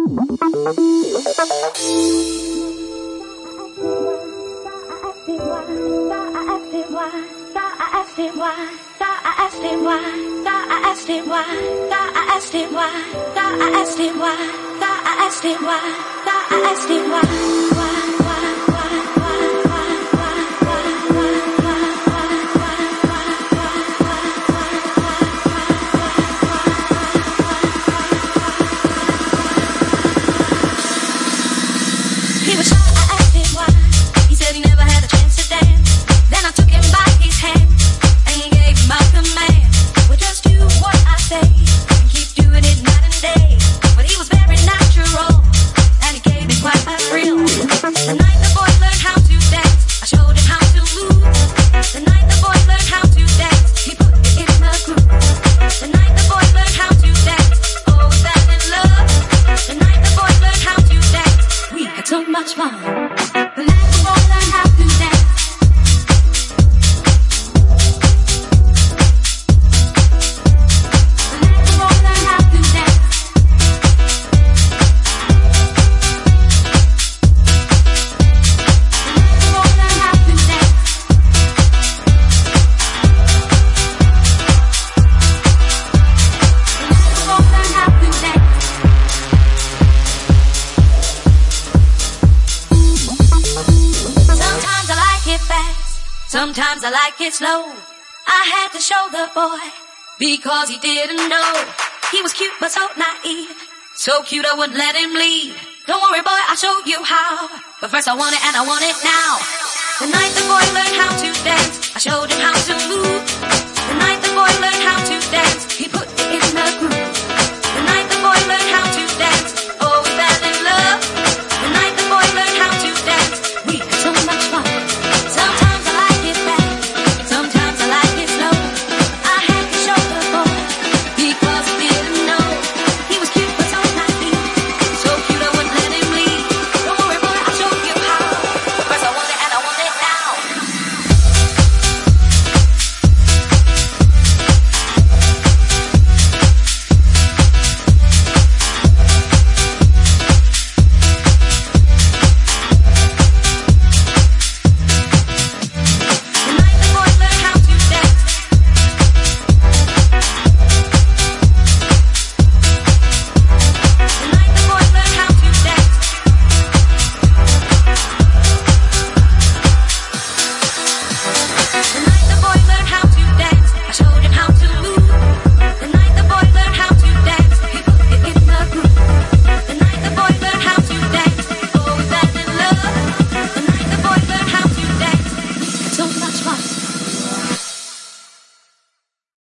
Sometimes I like it slow. I had to show the boy because he didn't know. He was cute but so naive, so cute I wouldn't let him leave. Don't worry boy, I'll show you how, but first I want it and I want it now. The night the boy learned how to dance, I showed him how to move. The night the boy learned how to dance, he put